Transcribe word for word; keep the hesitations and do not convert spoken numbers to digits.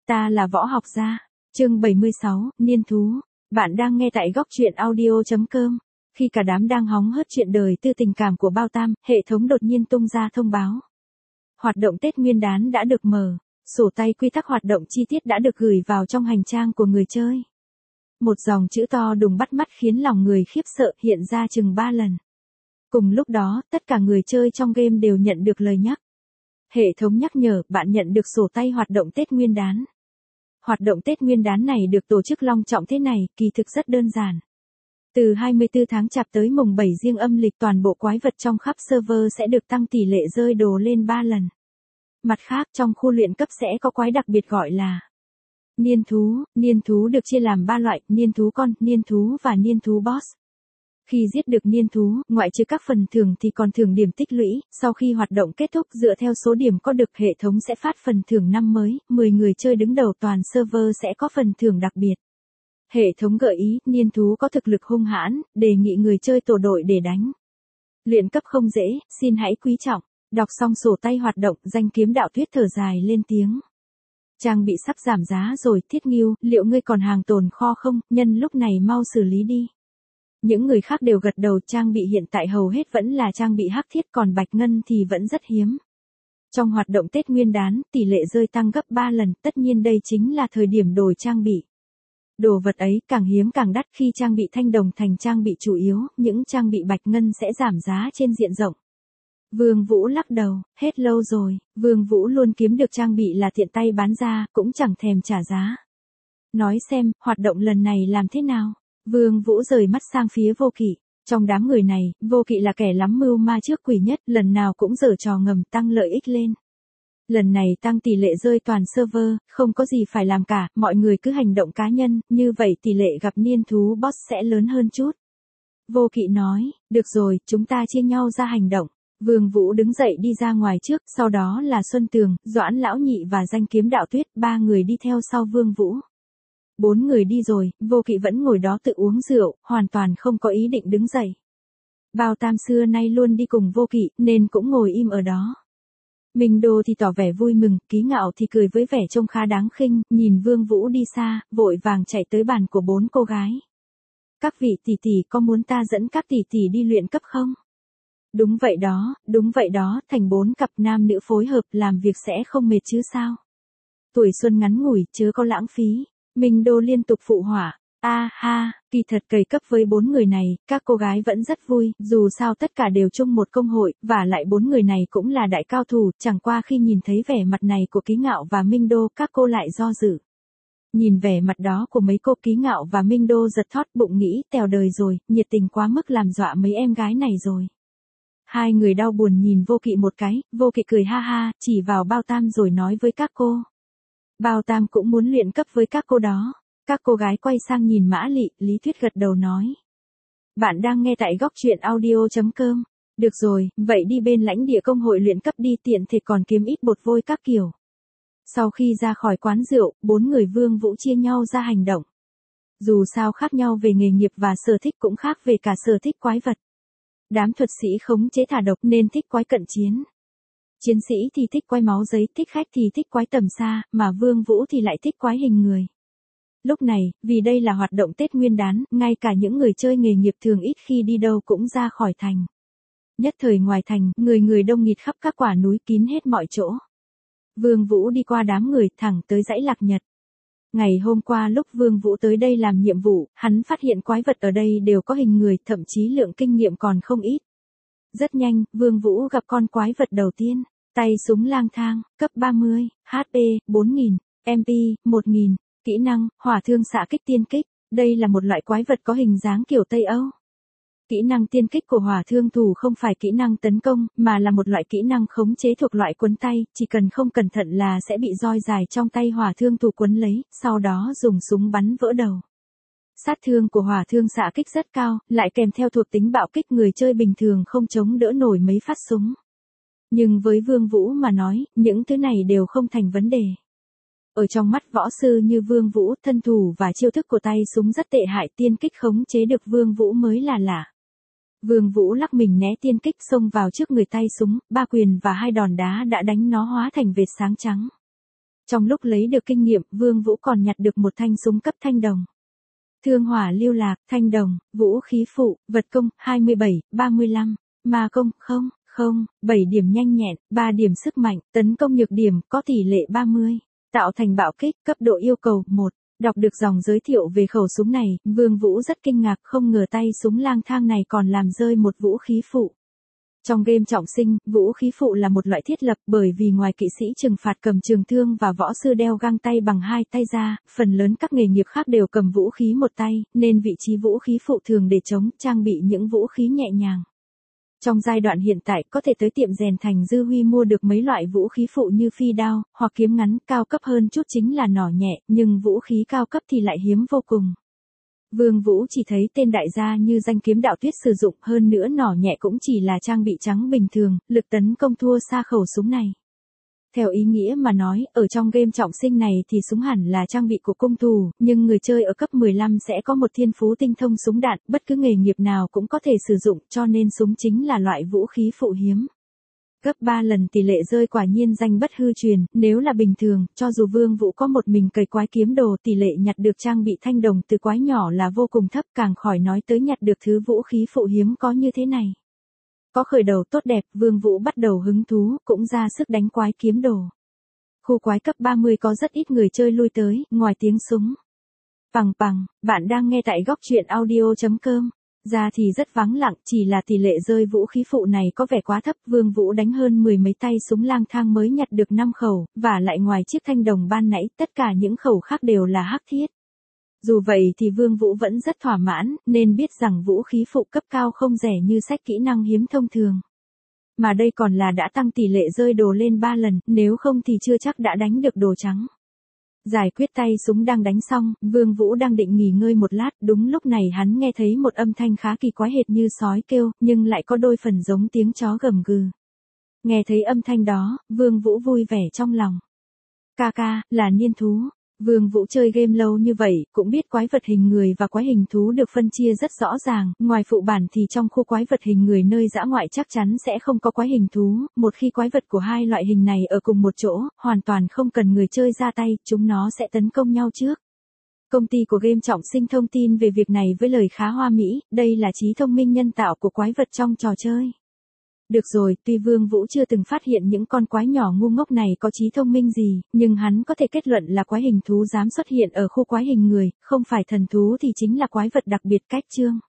Ta là võ học gia. Chương bảy mươi sáu, Niên thú. Bạn đang nghe tại góc truyện audio chấm com. Khi cả đám đang hóng hớt chuyện đời tư tình cảm của Bao Tam, hệ thống đột nhiên tung ra thông báo. Hoạt động Tết Nguyên đán đã được mở, sổ tay quy tắc hoạt động chi tiết đã được gửi vào trong hành trang của người chơi. Một dòng chữ to đùng bắt mắt khiến lòng người khiếp sợ hiện ra chừng ba lần. Cùng lúc đó, tất cả người chơi trong game đều nhận được lời nhắc. Hệ thống nhắc nhở bạn nhận được sổ tay hoạt động Tết Nguyên đán. Hoạt động Tết Nguyên đán này được tổ chức long trọng thế này, kỳ thực rất đơn giản. Từ hai mươi tư tháng Chạp tới mùng bảy Giêng âm lịch, toàn bộ quái vật trong khắp server sẽ được tăng tỷ lệ rơi đồ lên ba lần. Mặt khác, trong khu luyện cấp sẽ có quái đặc biệt gọi là niên thú. Niên thú được chia làm ba loại: niên thú con, niên thú và niên thú boss. Khi giết được niên thú, ngoại trừ các phần thưởng thì còn thưởng điểm tích lũy. Sau khi hoạt động kết thúc, dựa theo số điểm có được, hệ thống sẽ phát phần thưởng năm mới. mười người chơi đứng đầu toàn server sẽ có phần thưởng đặc biệt. Hệ thống gợi ý, niên thú có thực lực hung hãn, đề nghị người chơi tổ đội để đánh. Luyện cấp không dễ, xin hãy quý trọng. Đọc xong sổ tay hoạt động, Danh Kiếm Đạo Thuyết thở dài lên tiếng. Trang bị sắp giảm giá rồi, Thiết Ngưu, liệu ngươi còn hàng tồn kho không? Nhân lúc này mau xử lý đi. Những người khác đều gật đầu. Trang bị hiện tại hầu hết vẫn là trang bị hắc thiết, còn bạch ngân thì vẫn rất hiếm. Trong hoạt động Tết Nguyên đán, tỷ lệ rơi tăng gấp ba lần, tất nhiên đây chính là thời điểm đổi trang bị. Đồ vật ấy càng hiếm càng đắt, khi trang bị thanh đồng thành trang bị chủ yếu, những trang bị bạch ngân sẽ giảm giá trên diện rộng. Vương Vũ lắc đầu, hết lâu rồi, Vương Vũ luôn kiếm được trang bị là tiện tay bán ra, cũng chẳng thèm trả giá. Nói xem, hoạt động lần này làm thế nào? Vương Vũ rời mắt sang phía Vô Kỵ. Trong đám người này, Vô Kỵ là kẻ lắm mưu ma trước quỷ nhất, lần nào cũng giở trò ngầm tăng lợi ích lên. Lần này tăng tỷ lệ rơi toàn server, không có gì phải làm cả, mọi người cứ hành động cá nhân, như vậy tỷ lệ gặp niên thú boss sẽ lớn hơn chút. Vô Kỵ nói, được rồi, chúng ta chia nhau ra hành động. Vương Vũ đứng dậy đi ra ngoài trước, sau đó là Xuân Tường, Doãn Lão Nhị và Danh Kiếm Đạo Tuyết, ba người đi theo sau Vương Vũ. Bốn người đi rồi, Vô Kỵ vẫn ngồi đó tự uống rượu, hoàn toàn không có ý định đứng dậy. Bao Tam xưa nay luôn đi cùng Vô Kỵ, nên cũng ngồi im ở đó. Minh Đô thì tỏ vẻ vui mừng, Ký Ngạo thì cười với vẻ trông khá đáng khinh, nhìn Vương Vũ đi xa, vội vàng chạy tới bàn của bốn cô gái. Các vị tỷ tỷ có muốn ta dẫn các tỷ tỷ đi luyện cấp không? Đúng vậy đó, đúng vậy đó, thành bốn cặp nam nữ phối hợp làm việc sẽ không mệt chứ sao? Tuổi xuân ngắn ngủi, chớ có lãng phí. Minh Đô liên tục phụ họa. A ha, kỳ thật cày cấp với bốn người này, các cô gái vẫn rất vui, dù sao tất cả đều chung một công hội, và lại bốn người này cũng là đại cao thủ, chẳng qua khi nhìn thấy vẻ mặt này của Ký Ngạo và Minh Đô, các cô lại do dự. Nhìn vẻ mặt đó của mấy cô, Ký Ngạo và Minh Đô giật thót bụng nghĩ, tèo đời rồi, nhiệt tình quá mức làm dọa mấy em gái này rồi. Hai người đau buồn nhìn Vô Kỵ một cái, Vô Kỵ cười ha ha, chỉ vào Bao Tam rồi nói với các cô. Bao Tam cũng muốn luyện cấp với các cô đó. Các cô gái quay sang nhìn Mã Lị, Lý Thuyết gật đầu nói. Bạn đang nghe tại góc truyện audio chấm com. Được rồi, vậy đi bên lãnh địa công hội luyện cấp đi, tiện thể còn kiếm ít bột vôi các kiểu. Sau khi ra khỏi quán rượu, bốn người Vương Vũ chia nhau ra hành động. Dù sao khác nhau về nghề nghiệp và sở thích, cũng khác về cả sở thích quái vật. Đám thuật sĩ khống chế thả độc nên thích quái cận chiến. Chiến sĩ thì thích quái máu giấy, thích khách thì thích quái tầm xa, mà Vương Vũ thì lại thích quái hình người. Lúc này, vì đây là hoạt động Tết Nguyên đán, ngay cả những người chơi nghề nghiệp thường ít khi đi đâu cũng ra khỏi thành. Nhất thời ngoài thành, người người đông nghịt khắp các quả núi, kín hết mọi chỗ. Vương Vũ đi qua đám người, thẳng tới dãy Lạc Nhật. Ngày hôm qua lúc Vương Vũ tới đây làm nhiệm vụ, hắn phát hiện quái vật ở đây đều có hình người, thậm chí lượng kinh nghiệm còn không ít. Rất nhanh, Vương Vũ gặp con quái vật đầu tiên, tay súng lang thang, cấp ba mươi, hát pê, bốn nghìn, em pê, một nghìn, kỹ năng, hỏa thương xạ kích tiên kích, đây là một loại quái vật có hình dáng kiểu Tây Âu. Kỹ năng tiên kích của hỏa thương thủ không phải kỹ năng tấn công, mà là một loại kỹ năng khống chế thuộc loại quấn tay, chỉ cần không cẩn thận là sẽ bị roi dài trong tay hỏa thương thủ quấn lấy, sau đó dùng súng bắn vỡ đầu. Sát thương của hỏa thương xạ kích rất cao, lại kèm theo thuộc tính bạo kích, người chơi bình thường không chống đỡ nổi mấy phát súng. Nhưng với Vương Vũ mà nói, những thứ này đều không thành vấn đề. Ở trong mắt võ sư như Vương Vũ, thân thủ và chiêu thức của tay súng rất tệ hại, tiên kích khống chế được Vương Vũ mới là lạ. Vương Vũ lắc mình né tiên kích, xông vào trước người tay súng, ba quyền và hai đòn đá đã đánh nó hóa thành vệt sáng trắng. Trong lúc lấy được kinh nghiệm, Vương Vũ còn nhặt được một thanh súng cấp thanh đồng. Thương hỏa lưu lạc, thanh đồng, vũ khí phụ, vật công, hai mươi bảy, ba mươi lăm, ma công, không, không, bảy điểm nhanh nhẹn, ba điểm sức mạnh, tấn công nhược điểm, có tỷ lệ ba mươi. Tạo thành bạo kích, cấp độ yêu cầu, một. Đọc được dòng giới thiệu về khẩu súng này, Vương Vũ rất kinh ngạc, không ngờ tay súng lang thang này còn làm rơi một vũ khí phụ. Trong game trọng sinh, vũ khí phụ là một loại thiết lập bởi vì ngoài kỵ sĩ trừng phạt cầm trường thương và võ sư đeo găng tay bằng hai tay ra, phần lớn các nghề nghiệp khác đều cầm vũ khí một tay, nên vị trí vũ khí phụ thường để chống, trang bị những vũ khí nhẹ nhàng. Trong giai đoạn hiện tại có thể tới tiệm rèn thành Dư Huy mua được mấy loại vũ khí phụ như phi đao, hoặc kiếm ngắn, cao cấp hơn chút chính là nỏ nhẹ, nhưng vũ khí cao cấp thì lại hiếm vô cùng. Vương Vũ chỉ thấy tên đại gia như danh kiếm đạo tuyết sử dụng, hơn nữa nỏ nhẹ cũng chỉ là trang bị trắng bình thường, lực tấn công thua xa khẩu súng này. Theo ý nghĩa mà nói, ở trong game trọng sinh này thì súng hẳn là trang bị của cung thủ, nhưng người chơi ở cấp mười lăm sẽ có một thiên phú tinh thông súng đạn, bất cứ nghề nghiệp nào cũng có thể sử dụng, cho nên súng chính là loại vũ khí phụ hiếm. Gấp ba lần tỷ lệ rơi quả nhiên danh bất hư truyền, nếu là bình thường, cho dù Vương Vũ có một mình cày quái kiếm đồ, tỷ lệ nhặt được trang bị thanh đồng từ quái nhỏ là vô cùng thấp, càng khỏi nói tới nhặt được thứ vũ khí phụ hiếm có như thế này. Có khởi đầu tốt đẹp, Vương Vũ bắt đầu hứng thú, cũng ra sức đánh quái kiếm đồ. Khu quái cấp ba mươi có rất ít người chơi lui tới, ngoài tiếng súng. Pằng pằng, bạn đang nghe tại góc truyện audio chấm com. Ra thì rất vắng lặng, chỉ là tỷ lệ rơi vũ khí phụ này có vẻ quá thấp, Vương Vũ đánh hơn mười mấy tay súng lang thang mới nhặt được năm khẩu, và lại ngoài chiếc thanh đồng ban nãy, tất cả những khẩu khác đều là hắc thiết. Dù vậy thì Vương Vũ vẫn rất thỏa mãn, nên biết rằng vũ khí phụ cấp cao không rẻ như sách kỹ năng hiếm thông thường. Mà đây còn là đã tăng tỷ lệ rơi đồ lên ba lần, nếu không thì chưa chắc đã đánh được đồ trắng. Giải quyết tay súng đang đánh xong, Vương Vũ đang định nghỉ ngơi một lát, đúng lúc này hắn nghe thấy một âm thanh khá kỳ quái hệt như sói kêu, nhưng lại có đôi phần giống tiếng chó gầm gừ. Nghe thấy âm thanh đó, Vương Vũ vui vẻ trong lòng. Ca ca, là niên thú. Vương Vũ chơi game lâu như vậy, cũng biết quái vật hình người và quái hình thú được phân chia rất rõ ràng, ngoài phụ bản thì trong khu quái vật hình người nơi dã ngoại chắc chắn sẽ không có quái hình thú, một khi quái vật của hai loại hình này ở cùng một chỗ, hoàn toàn không cần người chơi ra tay, chúng nó sẽ tấn công nhau trước. Công ty của game trọng sinh thông tin về việc này với lời khá hoa mỹ, đây là trí thông minh nhân tạo của quái vật trong trò chơi. Được rồi, tuy Vương Vũ chưa từng phát hiện những con quái nhỏ ngu ngốc này có trí thông minh gì, nhưng hắn có thể kết luận là quái hình thú dám xuất hiện ở khu quái hình người, không phải thần thú thì chính là quái vật đặc biệt cách chương.